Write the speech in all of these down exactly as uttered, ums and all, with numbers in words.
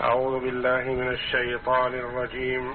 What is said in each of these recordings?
أعوذ بالله من الشيطان الرجيم.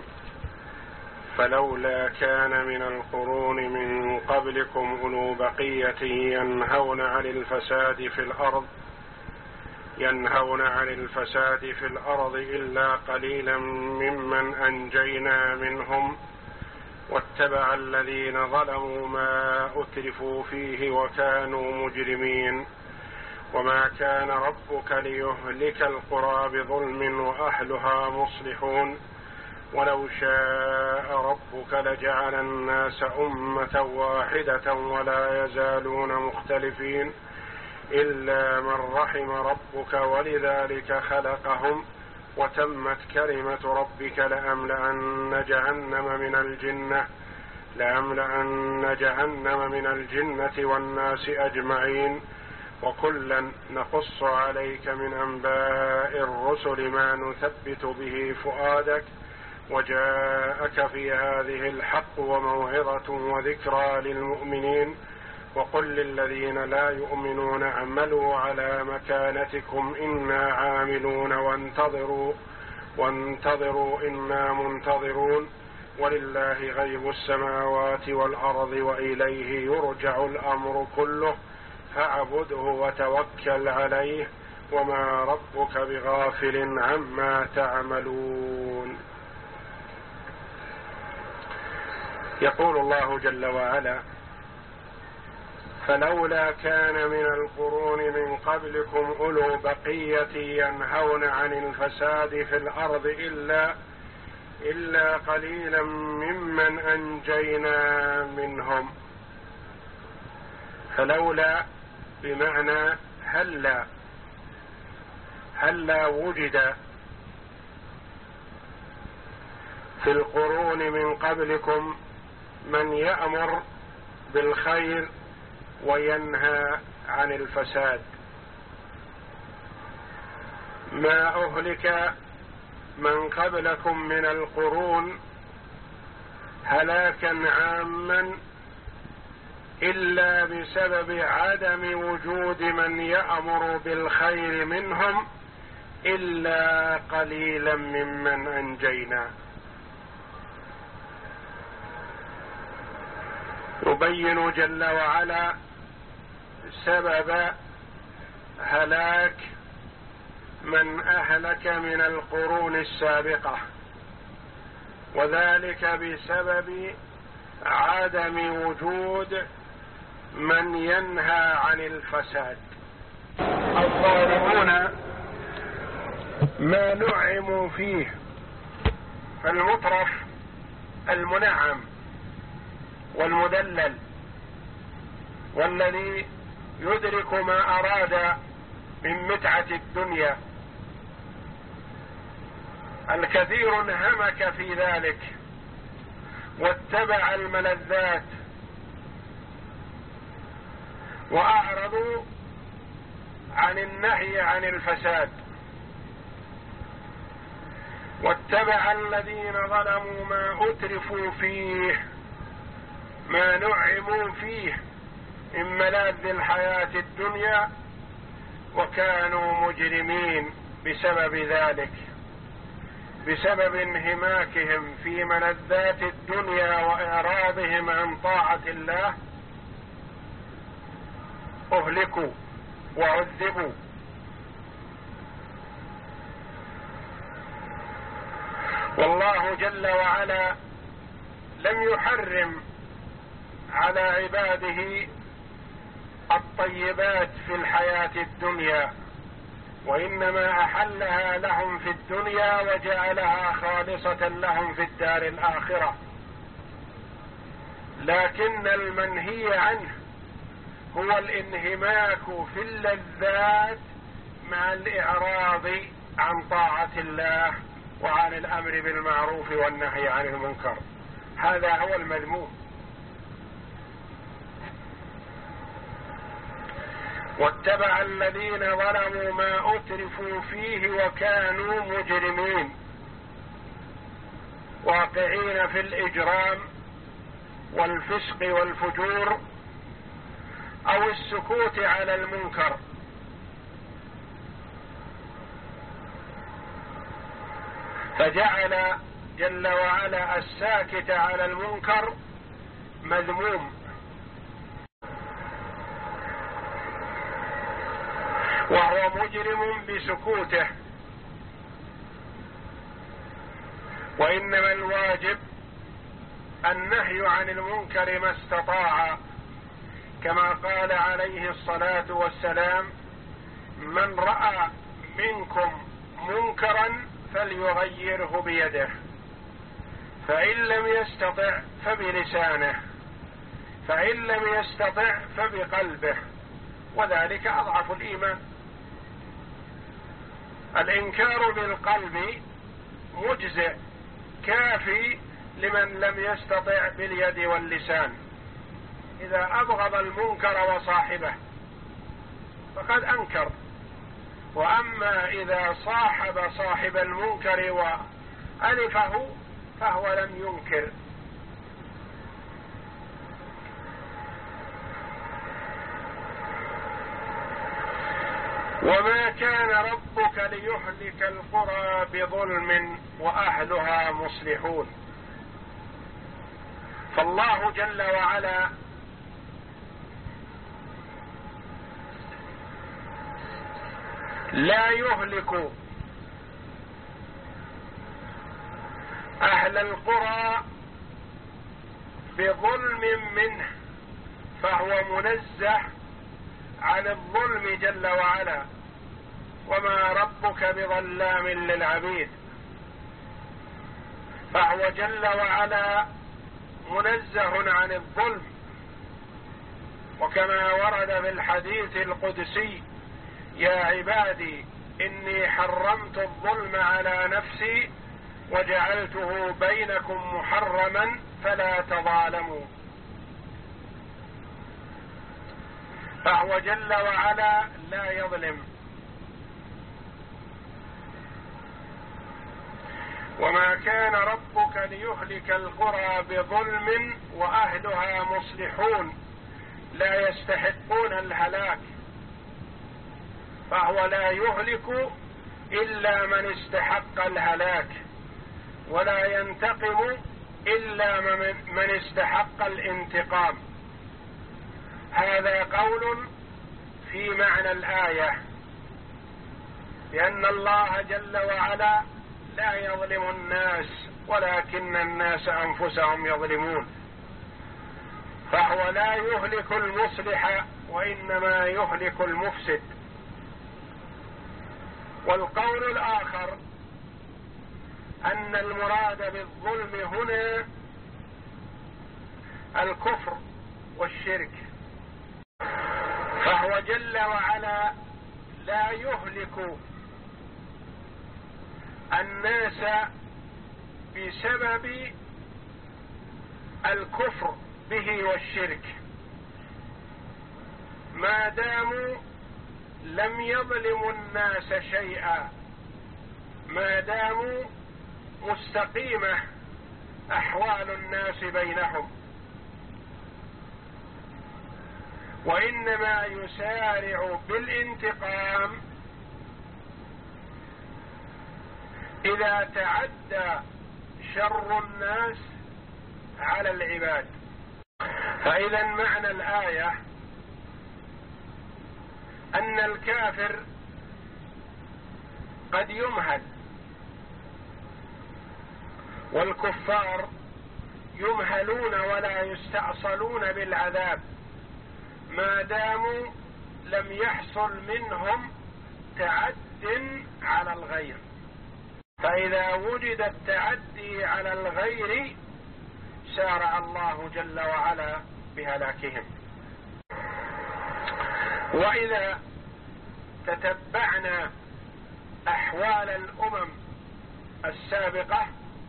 فلولا كان من القرون من قبلكم أولو بقية ينهون عن الفساد في الأرض ينهون عن الفساد في الأرض إلا قليلا ممن أنجينا منهم واتبع الذين ظلموا ما أترفوا فيه وكانوا مجرمين. وما كان ربك ليهلك القرى بظلم وأهلها مصلحون ولو شاء ربك لجعل الناس أمة واحدة ولا يزالون مختلفين إلا من رحم ربك ولذلك خلقهم وتمت كلمة ربك لأملأن جهنم من الجنة لأملأن جهنم من الجنة والناس أجمعين وكلا نقص عليك من أنباء الرسل ما نثبت به فؤادك وجاءك في هذه الحق وموعظة وذكرى للمؤمنين وقل للذين لا يؤمنون اعملوا على مكانتكم إنا عاملون وانتظروا وانتظروا إنا منتظرون ولله غيب السماوات والأرض وإليه يرجع الأمر كله فاعبده وتوكل عليه وما ربك بغافل عما تعملون. يقول الله جل وعلا: فلولا كان من القرون من قبلكم أولو بقية ينهون عن الفساد في الأرض إلا إلا قليلا ممن أنجينا منهم. فلولا بمعنى هلا هلا وجد في القرون من قبلكم من يأمر بالخير وينهى عن الفساد. ما أهلك من قبلكم من القرون هلاكا عاما إلا بسبب عدم وجود من يأمر بالخير منهم إلا قليلا ممن أنجينا. يبين جل وعلا سبب هلاك من أهلك من القرون السابقة، وذلك بسبب عدم وجود من ينهى عن الفساد. الظالمون ما نعموا فيه، فالمطرف المنعم والمدلل والذي يدرك ما أراد من متعة الدنيا، الكثير انهمك في ذلك واتبع الملذات وأعرضوا عن النهي عن الفساد، واتبع الذين ظلموا ما أترفوا فيه، ما نعموا فيه من ملاذ الحياة الدنيا، وكانوا مجرمين بسبب ذلك، بسبب انهماكهم في ملذات الدنيا وإعراضهم عن طاعة الله أهلكوا وعذبوا. والله جل وعلا لم يحرم على عباده الطيبات في الحياة الدنيا، وإنما أحلها لهم في الدنيا وجعلها خالصة لهم في الدار الآخرة، لكن المنهي عنه هو الانهماك في اللذات مع الإعراض عن طاعة الله وعن الأمر بالمعروف والنهي عن المنكر، هذا هو المذموم. واتبع الذين ظلموا ما أترفوا فيه وكانوا مجرمين، واقعين في الإجرام والفسق والفجور أو السكوت على المنكر. فجعل جل وعلا الساكت على المنكر مذموم، وهو مجرم بسكوته. وإنما الواجب النهي عن المنكر ما استطاع، كما قال عليه الصلاة والسلام: من رأى منكم منكرا فليغيره بيده، فإن لم يستطع فبلسانه، فإن لم يستطع فبقلبه، وذلك أضعف الإيمان. الإنكار بالقلب مجزئ كافي لمن لم يستطع باليد واللسان، إذا أبغض المنكر وصاحبه فقد أنكر. وأما إذا صاحب صاحب المنكر وألفه فهو لم ينكر. وما كان ربك ليهلك القرى بظلم وأهلها مصلحون. فالله جل وعلا لا يهلك أهل القرى بظلم منه، فهو منزه عن الظلم جل وعلا، وما ربك بظلام للعبيد. فهو جل وعلا منزه عن الظلم، وكما ورد في الحديث القدسي: يا عبادي إني حرمت الظلم على نفسي وجعلته بينكم محرما فلا تظالموا. فهو جل وعلا لا يظلم. وما كان ربك ليهلك القرى بظلم وأهلها مصلحون، لا يستحقون الهلاك. فهو لا يهلك إلا من استحق الهلاك، ولا ينتقم إلا من استحق الانتقام. هذا قول في معنى الآية، لأن الله جل وعلا لا يظلم الناس ولكن الناس أنفسهم يظلمون. فهو لا يهلك المصلح وإنما يهلك المفسد. والقول الآخر أن المراد بالظلم هنا الكفر والشرك، فهو جل وعلا لا يهلك الناس بسبب الكفر به والشرك، ما داموا لم يظلموا الناس شيئا، ما داموا مستقيمة أحوال الناس بينهم. وإنما يسارع بالانتقام إذا تعدى شر الناس على العباد. فإذا معنى الآية أن الكافر قد يمهل، والكفار يمهلون ولا يستأصلون بالعذاب ما داموا لم يحصل منهم تعد على الغير. فإذا وجد التعدي على الغير سارع الله جل وعلا بهلاكهم. وإذا تتبعنا أحوال الأمم السابقة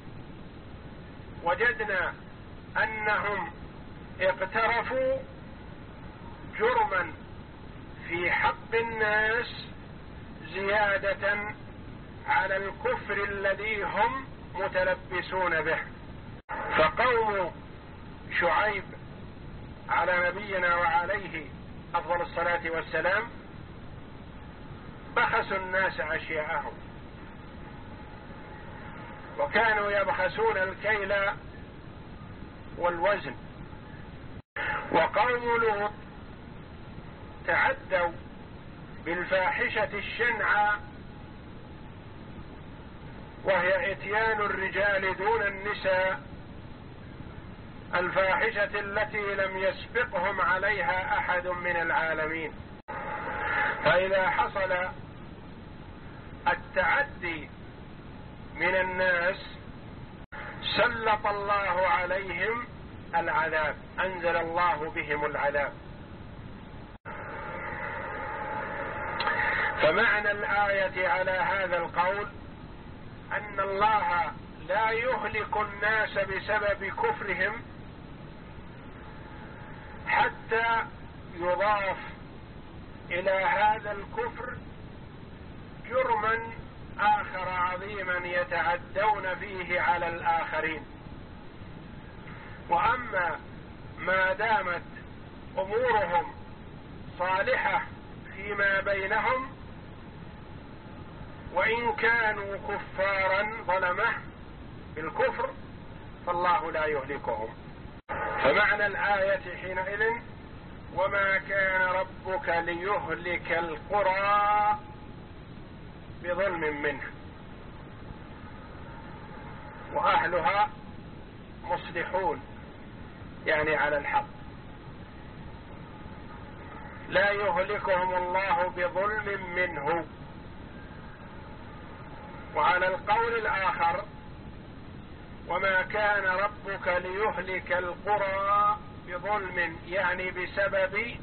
وجدنا أنهم اقترفوا جرما في حق الناس زيادة على الكفر الذي هم متلبسون به. فقوم شعيب على نبينا وعليه أفضل الصلاة والسلام بخسوا الناس أشياءهم، وكانوا يبخسون الكيل والوزن. وقوم لوط تعدوا بالفاحشة الشنعى، وهي اتيان الرجال دون النساء، الفاحشة التي لم يسبقهم عليها أحد من العالمين. فإذا حصل التعدي من الناس سلط الله عليهم العذاب، أنزل الله بهم العذاب. فمعنى الآية على هذا القول أن الله لا يهلك الناس بسبب كفرهم حتى يضاف إلى هذا الكفر جرما آخر عظيما يتعدون فيه على الآخرين. وأما ما دامت أمورهم صالحة فيما بينهم وإن كانوا كفارا ظلمة بالكفر فالله لا يهلكهم. فمعنى الآية حينئذ وما كان ربك ليهلك القرى بظلم منه وأهلها مصلحون، يعني على الحق. لا يهلكهم الله بظلم منه. وعلى القول الآخر وما كان ربك ليهلك القرى بظلم، يعني بسبب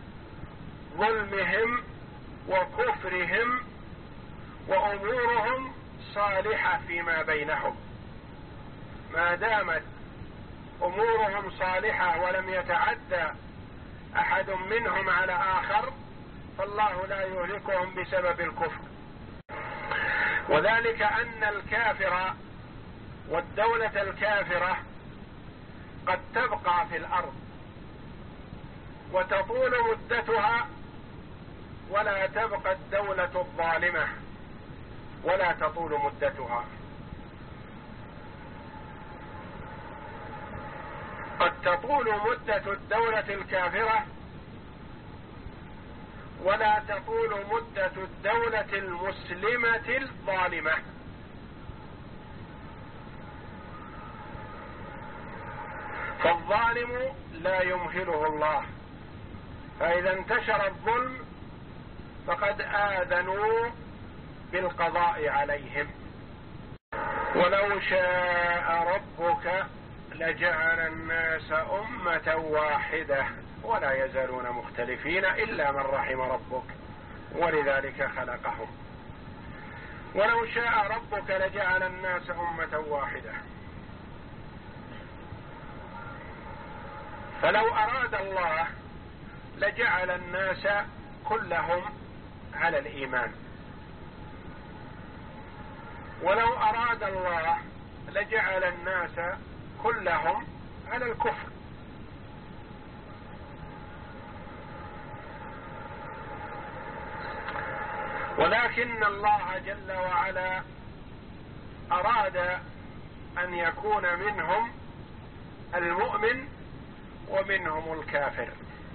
ظلمهم وكفرهم وأمورهم صالحة فيما بينهم. ما دامت أمورهم صالحة ولم يتعدى أحد منهم على آخر فالله لا يهلكهم بسبب الكفر. وذلك أن الكافر والدولة الكافرة قد تبقى في الأرض وتطول مدتها، ولا تبقى الدولة الظالمة ولا تطول مدتها. قد تطول مدة الدولة الكافرة ولا تطول مدة الدولة المسلمة الظالمة. فالظالم لا يمهله الله، فإذا انتشر الظلم فقد آذنوا بالقضاء عليهم. ولو شاء ربك لجعل الناس أمة واحدة ولا يزالون مختلفين إلا من رحم ربك ولذلك خلقهم. ولو شاء ربك لجعل الناس أمة واحدة. فلو أراد الله لجعل الناس كلهم على الإيمان، ولو أراد الله لجعل الناس كلهم على الكفر. ولكن الله جل وعلا أراد أن يكون منهم المؤمن ومنهم الكافر.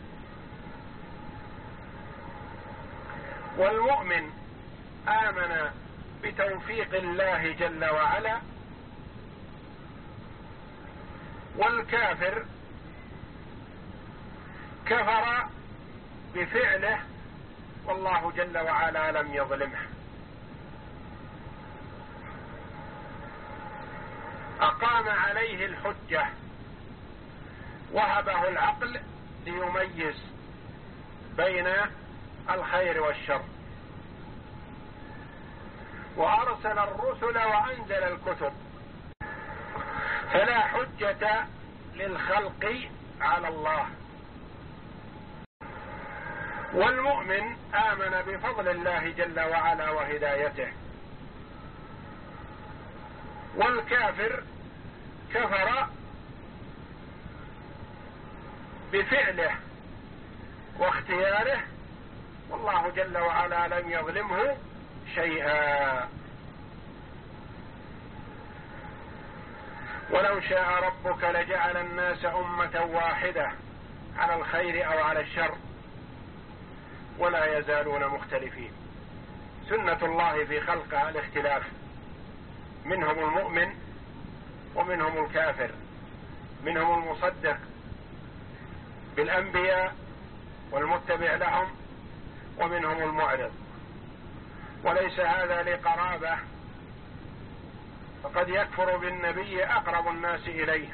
والمؤمن آمن بتوفيق الله جل وعلا، والكافر كفر بفعله والله جل وعلا لم يظلمه. أقام عليه الحجة، وهبه العقل ليميز بين الخير والشر، وأرسل الرسل وأنزل الكتب، فلا حجة للخلق على الله. والمؤمن آمن بفضل الله جل وعلا وهدايته، والكافر كفر بفعله واختياره والله جل وعلا لم يظلمه شيئا. ولو شاء ربك لجعل الناس أمة واحدة على الخير أو على الشر ولا يزالون مختلفين. سنة الله في خلقه الاختلاف، منهم المؤمن ومنهم الكافر، منهم المصدق بالأنبياء والمتبع لهم ومنهم المعرض. وليس هذا لقرابة، فقد يكفر بالنبي أقرب الناس إليه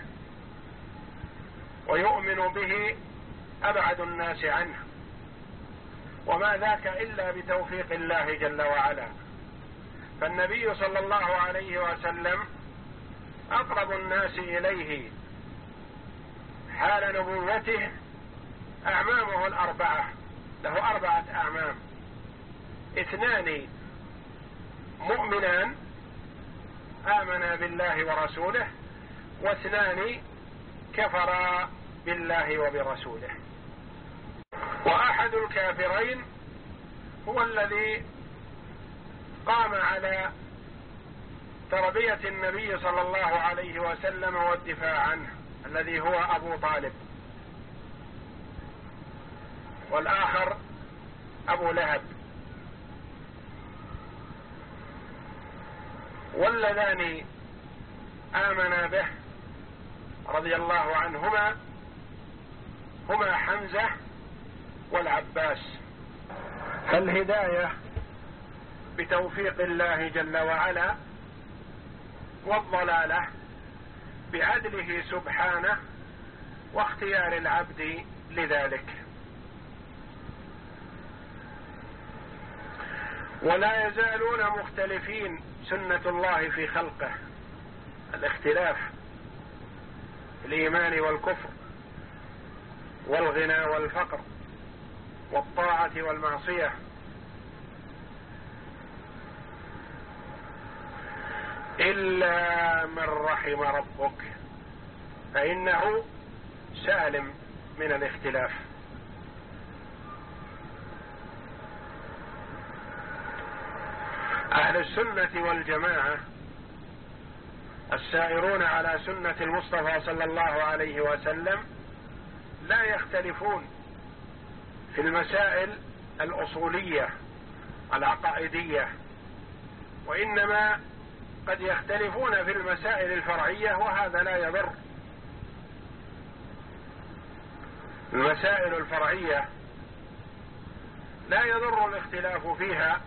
ويؤمن به أبعد الناس عنه، وما ذاك إلا بتوفيق الله جل وعلا. فالنبي صلى الله عليه وسلم أقرب الناس إليه حال نبوته أعمامه الأربعة، له أربعة أعمام، اثنان مؤمنان آمنا بالله ورسوله، واثنان كفرا بالله وبرسوله. وأحد الكافرين هو الذي قام على تربية النبي صلى الله عليه وسلم والدفاع عنه، الذي هو أبو طالب، والآخر أبو لهب. واللذان آمنا به رضي الله عنهما هما حمزة والعباس. فالهداية بتوفيق الله جل وعلا، والضلالة بعدله سبحانه واختيار العبد لذلك. ولا يزالون مختلفين، سنة الله في خلقه الاختلاف، الإيمان والكفر، والغنى والفقر، والطاعة والمعصية. إلا من رحم ربك، فإنه سالم من الاختلاف. أهل السنة والجماعة السائرون على سنة المصطفى صلى الله عليه وسلم لا يختلفون في المسائل الأصولية العقائدية، وإنما قد يختلفون في المسائل الفرعية، وهذا لا يضر. المسائل الفرعية لا يضر الاختلاف فيها.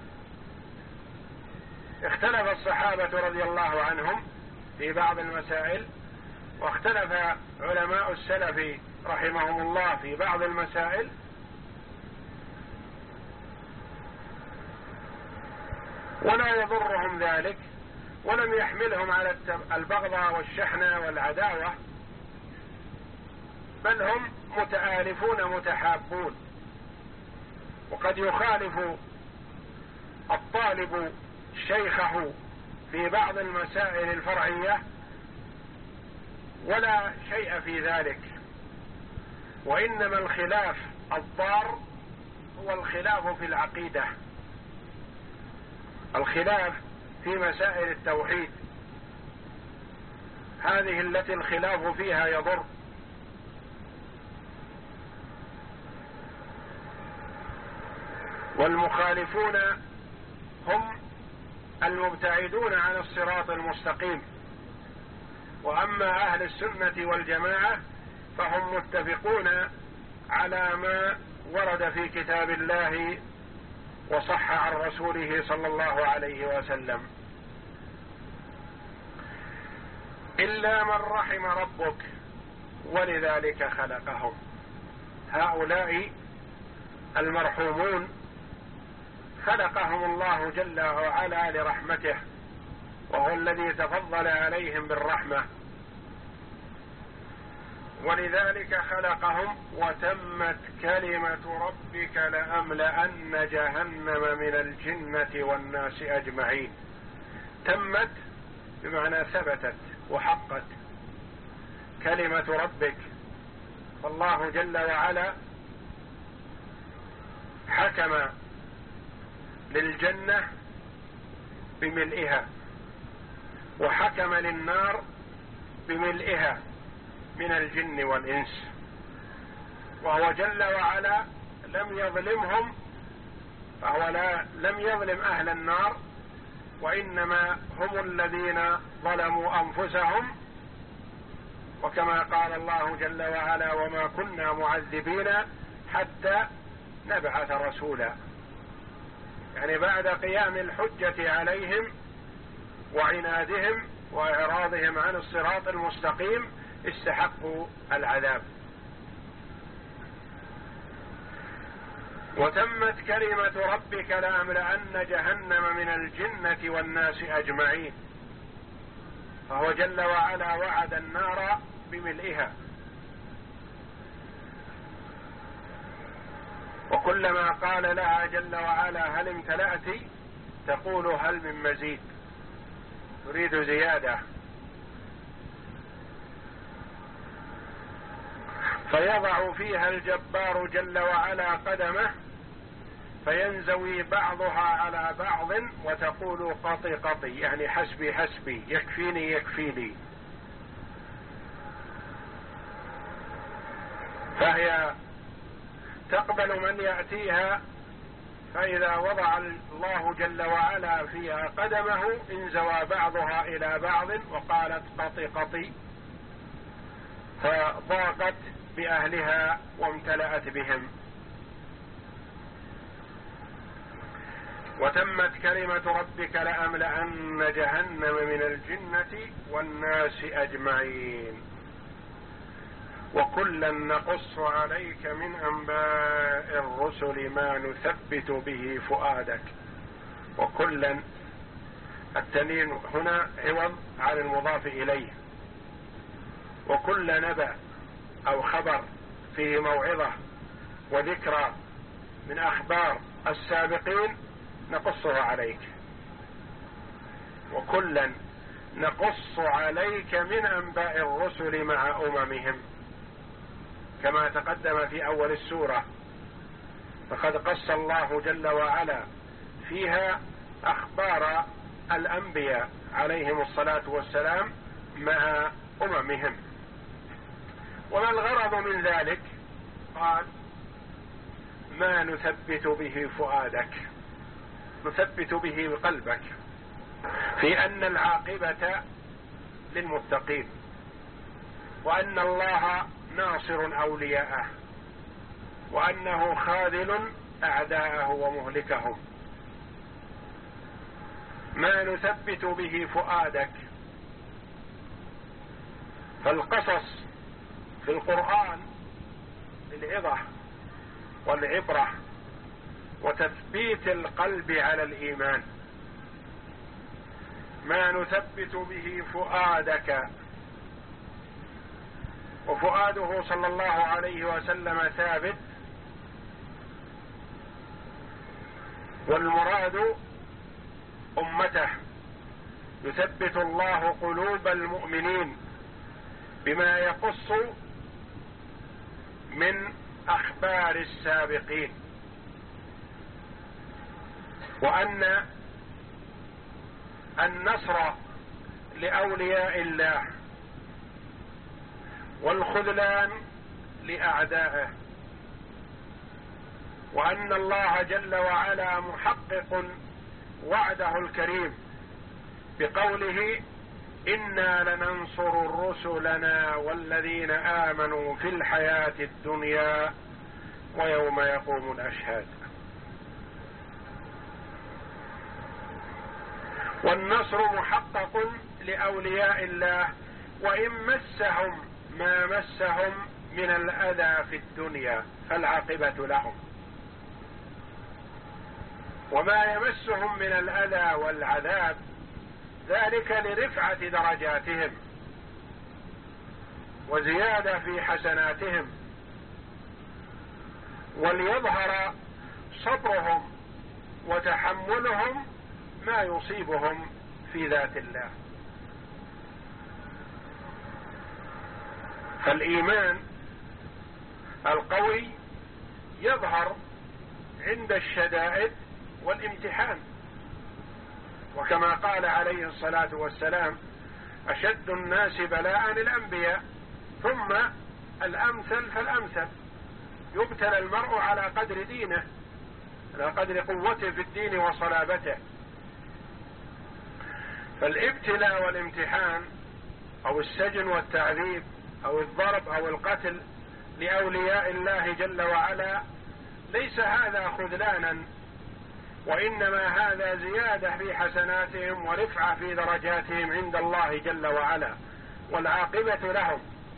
اختلف الصحابة رضي الله عنهم في بعض المسائل، واختلف علماء السلف رحمهم الله في بعض المسائل، ولا يضرهم ذلك، ولم يحملهم على البغضاء والشحنة والعداوة، بل هم متآلفون متحابون. وقد يخالف الطالب شيخه في بعض المسائل الفرعية ولا شيء في ذلك، وإنما الخلاف الضار هو الخلاف في العقيدة، الخلاف في مسائل التوحيد، هذه التي الخلاف فيها يضر. والمخالفون هم المبتعدون عن الصراط المستقيم. وأما أهل السنة والجماعة فهم متفقون على ما ورد في كتاب الله وصح عن رسوله صلى الله عليه وسلم. إلا من رحم ربك ولذلك خلقهم. هؤلاء المرحومون خلقهم الله جل وعلا لرحمته، وهو الذي تفضل عليهم بالرحمة، ولذلك خلقهم. وتمت كلمة ربك لأملأن جهنم من الجنة والناس أجمعين. تمت بمعنى ثبتت وحقت كلمة ربك، فالله جل وعلا حكم للجنة بملئها، وحكم للنار بملئها من الجن والإنس، وهو جل وعلا لم يظلمهم، فهو لا لم يظلم أهل النار، وإنما هم الذين ظلموا أنفسهم. وكما قال الله جل وعلا: وما كنا معذبين حتى نبعث رسولا، يعني بعد قيام الحجة عليهم وعنادهم وإعراضهم عن الصراط المستقيم استحقوا العذاب. وتمت كلمة ربك لأملأن جهنم من الجنة والناس أجمعين، فهو جل وعلا وعد النار بملئها، وكلما قال لها جل وعلا: هل امتلأت؟ تقول: هل من مزيد؟ تريد زيادة. فيضع فيها الجبار جل وعلا قدمه، فينزوي بعضها على بعض، وتقول: قطي قطي، يعني حسبي حسبي، يكفيني يكفيني. فهي تقبل من يأتيها، فإذا وضع الله جل وعلا فيها قدمه انزوى بعضها إلى بعض وقالت: قطي قطي، فضاقت بأهلها وامتلأت بهم. وتمت كلمة ربك لأملأن جهنم من الجنة والناس أجمعين وكلا نقص عليك من أنباء الرسل ما نثبت به فؤادك. وكلا، التنوين هنا عوض عن المضاف إليه، وكل نبأ أو خبر فيه موعظة وذكرى من أخبار السابقين نقصها عليك، وكلا نقص عليك من أنباء الرسل مع أممهم، كما تقدم في أول السورة. فقد قص الله جل وعلا فيها أخبار الأنبياء عليهم الصلاة والسلام مع أممهم. وما الغرض من ذلك؟ قال: ما نثبت به فؤادك، نثبت به قلبك، في أن العاقبة للمتقين، وأن الله ناصر أولياءه، وأنه خاذل أعداءه ومهلكهم. ما نثبت به فؤادك. فالقصص في القرآن للعظة والعبرة وتثبيت القلب على الإيمان. ما نثبت به فؤادك، وفؤاده صلى الله عليه وسلم ثابت، والمراد أمته. يثبت الله قلوب المؤمنين بما يقص من أخبار السابقين، وأن النصر لأولياء الله والخذلان لأعدائه، وأن الله جل وعلا محقق وعده الكريم بقوله: إنا لننصر رسلنا والذين آمنوا في الحياة الدنيا ويوم يقوم الأشهاد. والنصر محقق لأولياء الله وإن مسهم ما مسهم من الأذى في الدنيا فالعاقبة لهم، وما يمسهم من الأذى والعذاب ذلك لرفعة درجاتهم وزيادة في حسناتهم، وليظهر صبرهم وتحملهم ما يصيبهم في ذات الله. فالإيمان القوي يظهر عند الشدائد والامتحان، وكما قال عليه الصلاة والسلام: أشد الناس بلاء الأنبياء، ثم الأمثل فالأمثل، يبتلى المرء على قدر دينه، على قدر قوته في الدين وصلابته. فالابتلاء والامتحان أو السجن والتعذيب أو الضرب أو القتل لأولياء الله جل وعلا ليس هذا خذلانا، وإنما هذا زيادة في حسناتهم ورفعة في درجاتهم عند الله جل وعلا، والعاقبة لهم.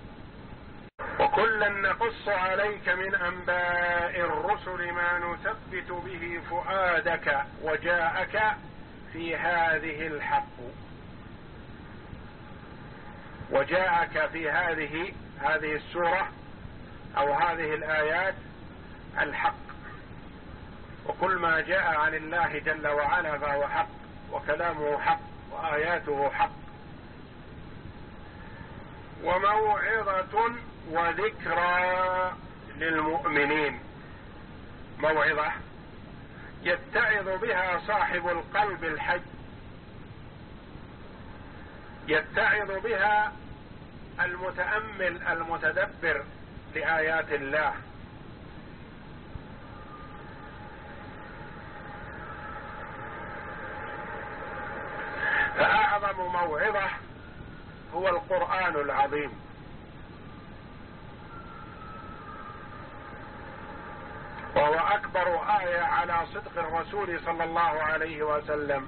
وكلا نقص عليك من أنباء الرسل ما نثبت به فؤادك وجاءك في هذه الحق. وجاءك في هذه هذه السورة أو هذه الآيات الحق، وكل ما جاء عن الله جل وعلا فهو حق، وكلامه حق، وآياته حق. وموعظة وذكرى للمؤمنين، موعظة يتعظ بها صاحب القلب الحي، يتعظ بها المتأمل المتدبر لآيات الله. فأعظم موعظة هو القرآن العظيم، وهو أكبر آية على صدق الرسول صلى الله عليه وسلم.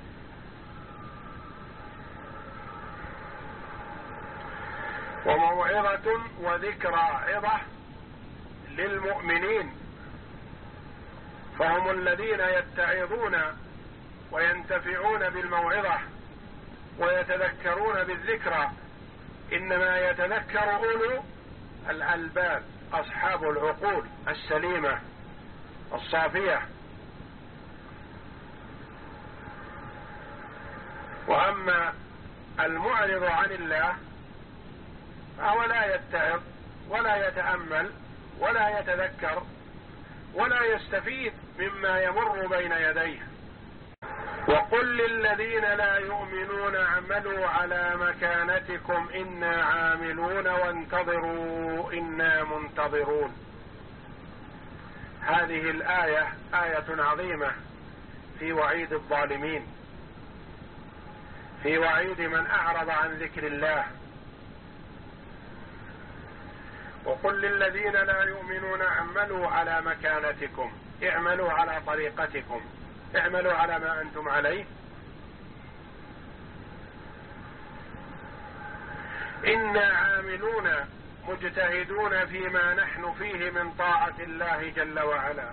وموعظة وذكرى عظة للمؤمنين، فهم الذين يتعظون وينتفعون بالموعظة ويتذكرون بالذكرى. إنما يتذكر أولو الألباب، أصحاب العقول السليمة الصافية. وأما المعرض عن الله فهو لا يتعظ ولا يتأمل ولا يتذكر ولا يستفيد مما يمر بين يديه. وقل للذين لا يؤمنون اعملوا على مكانتكم إنا عاملون وانتظروا إنا منتظرون. هذه الآية آية عظيمة في وعيد الظالمين، في وعيد من أعرض عن ذكر الله. وقل للذين لا يؤمنون اعملوا على مكانتكم، اعملوا على طريقتكم، اعملوا على ما أنتم عليه. إنا عاملون مجتهدون فيما نحن فيه من طاعة الله جل وعلا.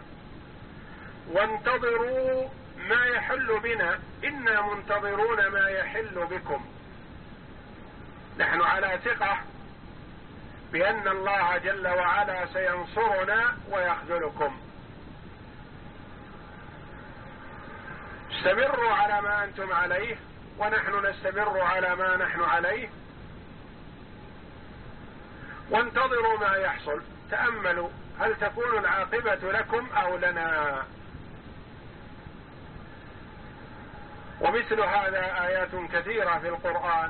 وانتظروا ما يحل بنا، إنا منتظرون ما يحل بكم. نحن على ثقة بأن الله جل وعلا سينصرنا ويخذلكم. استمروا على ما أنتم عليه ونحن نستمر على ما نحن عليه، وانتظروا ما يحصل. تأملوا هل تكون العاقبة لكم أو لنا. ومثل هذا آيات كثيرة في القرآن،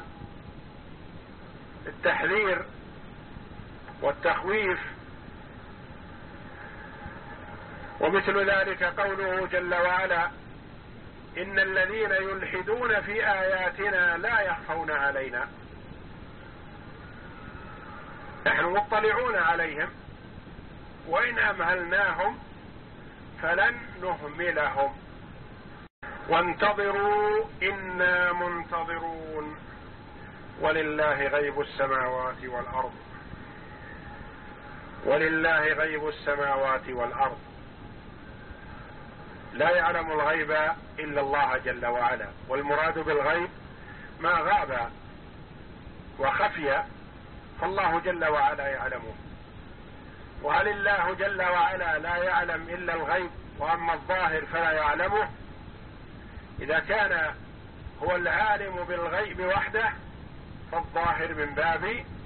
التحذير والتخويف. ومثل ذلك قوله جل وعلا إن الذين يلحدون في آياتنا لا يخفون علينا. نحن مطلعون عليهم، وإن أمهلناهم فلن نهملهم. وانتظروا إنا منتظرون ولله غيب السماوات والأرض. ولله غيب السماوات والأرض، لا يعلم الغيب إلا الله جل وعلا. والمراد بالغيب ما غاب وخفي فالله جل وعلا يعلمه. وهل الله جل وعلا لا يعلم إلا الغيب وأما الظاهر فلا يعلمه؟ إذا كان هو العالم بالغيب وحده فالظاهر من باب